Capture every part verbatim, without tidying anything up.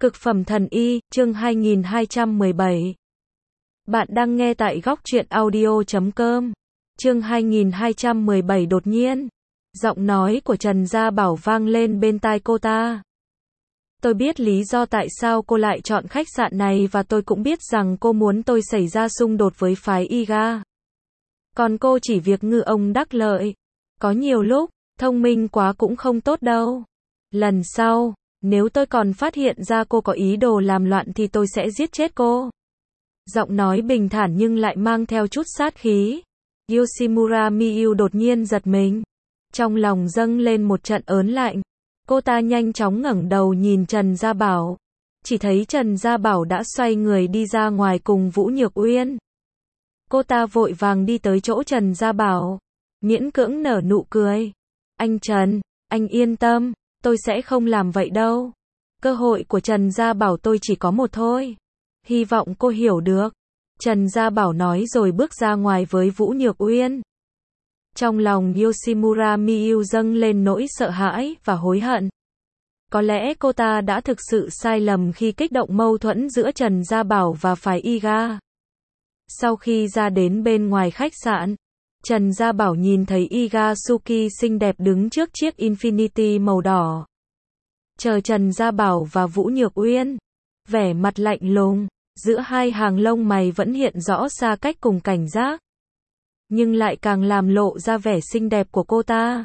Cực phẩm thần y, chương hai nghìn hai trăm mười bảy. Bạn đang nghe tại góc truyện audio chấm com. Chương hai nghìn hai trăm mười bảy đột nhiên. Giọng nói của Trần Gia Bảo vang lên bên tai cô ta. Tôi biết lý do tại sao cô lại chọn khách sạn này và tôi cũng biết rằng cô muốn tôi xảy ra xung đột với phái y ga. Còn cô chỉ việc ngư ông đắc lợi. Có nhiều lúc, thông minh quá cũng không tốt đâu. Lần sau, nếu tôi còn phát hiện ra cô có ý đồ làm loạn thì tôi sẽ giết chết cô. Giọng nói bình thản nhưng lại mang theo chút sát khí. Yoshimura Miyu đột nhiên giật mình. Trong lòng dâng lên một trận ớn lạnh. Cô ta nhanh chóng ngẩng đầu nhìn Trần Gia Bảo. Chỉ thấy Trần Gia Bảo đã xoay người đi ra ngoài cùng Vũ Nhược Uyên. Cô ta vội vàng đi tới chỗ Trần Gia Bảo. Miễn cưỡng nở nụ cười. Anh Trần, anh yên tâm. Tôi sẽ không làm vậy đâu. Cơ hội của Trần Gia Bảo tôi chỉ có một thôi. Hy vọng cô hiểu được. Trần Gia Bảo nói rồi bước ra ngoài với Vũ Nhược Uyên. Trong lòng Yoshimura Miyu dâng lên nỗi sợ hãi và hối hận. Có lẽ cô ta đã thực sự sai lầm khi kích động mâu thuẫn giữa Trần Gia Bảo và phái y ga. Sau khi ra đến bên ngoài khách sạn, Trần Gia Bảo nhìn thấy Iga Suki xinh đẹp đứng trước chiếc Infiniti màu đỏ. Chờ Trần Gia Bảo và Vũ Nhược Uyên. Vẻ mặt lạnh lùng, giữa hai hàng lông mày vẫn hiện rõ xa cách cùng cảnh giác. Nhưng lại càng làm lộ ra vẻ xinh đẹp của cô ta.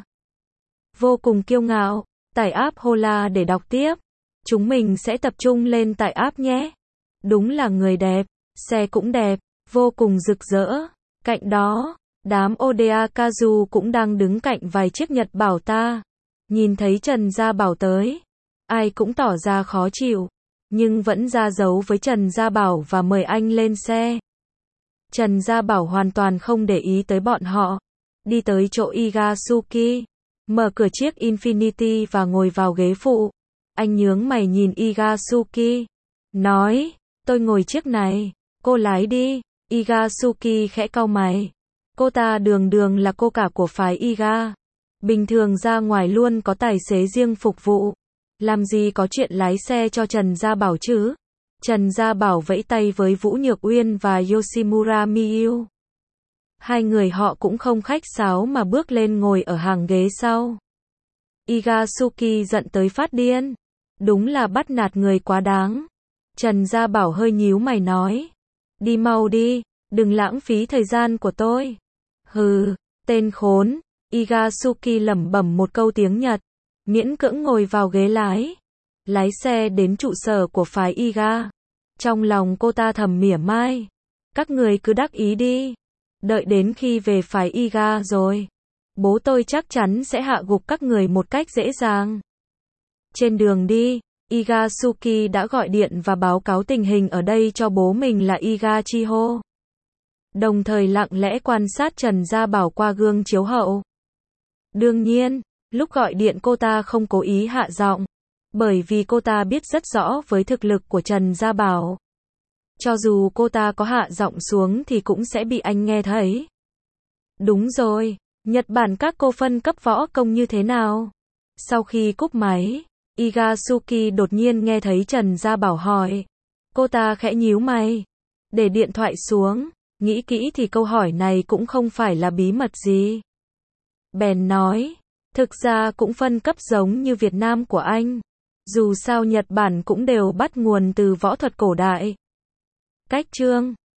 Vô cùng kiêu ngạo, tải app Hola để đọc tiếp. Chúng mình sẽ tập trung lên tải app nhé. Đúng là người đẹp, xe cũng đẹp, vô cùng rực rỡ. Cạnh đó, đám Oda Kazu cũng đang đứng cạnh vài chiếc Nhật Bảo ta. Nhìn thấy Trần Gia Bảo tới, ai cũng tỏ ra khó chịu, nhưng vẫn ra dấu với Trần Gia Bảo và mời anh lên xe. Trần Gia Bảo hoàn toàn không để ý tới bọn họ, đi tới chỗ Iga Suki, mở cửa chiếc Infiniti và ngồi vào ghế phụ. Anh nhướng mày nhìn Iga Suki, nói, tôi ngồi chiếc này, cô lái đi. Iga Suki khẽ cau mày. Cô ta đường đường là cô cả của phái y ga. Bình thường ra ngoài luôn có tài xế riêng phục vụ. Làm gì có chuyện lái xe cho Trần Gia Bảo chứ? Trần Gia Bảo vẫy tay với Vũ Nhược Uyên và Yoshimura Miyu. Hai người họ cũng không khách sáo mà bước lên ngồi ở hàng ghế sau. Iga Suki giận tới phát điên. Đúng là bắt nạt người quá đáng. Trần Gia Bảo hơi nhíu mày nói. Đi mau đi, đừng lãng phí thời gian của tôi. Hừ, tên khốn. Iga Suki lẩm bẩm một câu tiếng Nhật, miễn cưỡng ngồi vào ghế lái, lái xe đến trụ sở của phái y ga. Trong lòng cô ta thầm mỉa mai, các người cứ đắc ý đi, đợi đến khi về phái y ga rồi, bố tôi chắc chắn sẽ hạ gục các người một cách dễ dàng. Trên đường đi, Iga Suki đã gọi điện và báo cáo tình hình ở đây cho bố mình là Iga Chiho. Đồng thời lặng lẽ quan sát Trần Gia Bảo qua gương chiếu hậu. Đương nhiên, lúc gọi điện cô ta không cố ý hạ giọng, bởi vì cô ta biết rất rõ với thực lực của Trần Gia Bảo. Cho dù cô ta có hạ giọng xuống thì cũng sẽ bị anh nghe thấy. Đúng rồi, Nhật Bản các cô phân cấp võ công như thế nào? Sau khi cúp máy, Iga Suki đột nhiên nghe thấy Trần Gia Bảo hỏi. Cô ta khẽ nhíu mày, để điện thoại xuống. Nghĩ kỹ thì câu hỏi này cũng không phải là bí mật gì. Bèn nói, thực ra cũng phân cấp giống như Việt Nam của anh. Dù sao Nhật Bản cũng đều bắt nguồn từ võ thuật cổ đại. Cách chương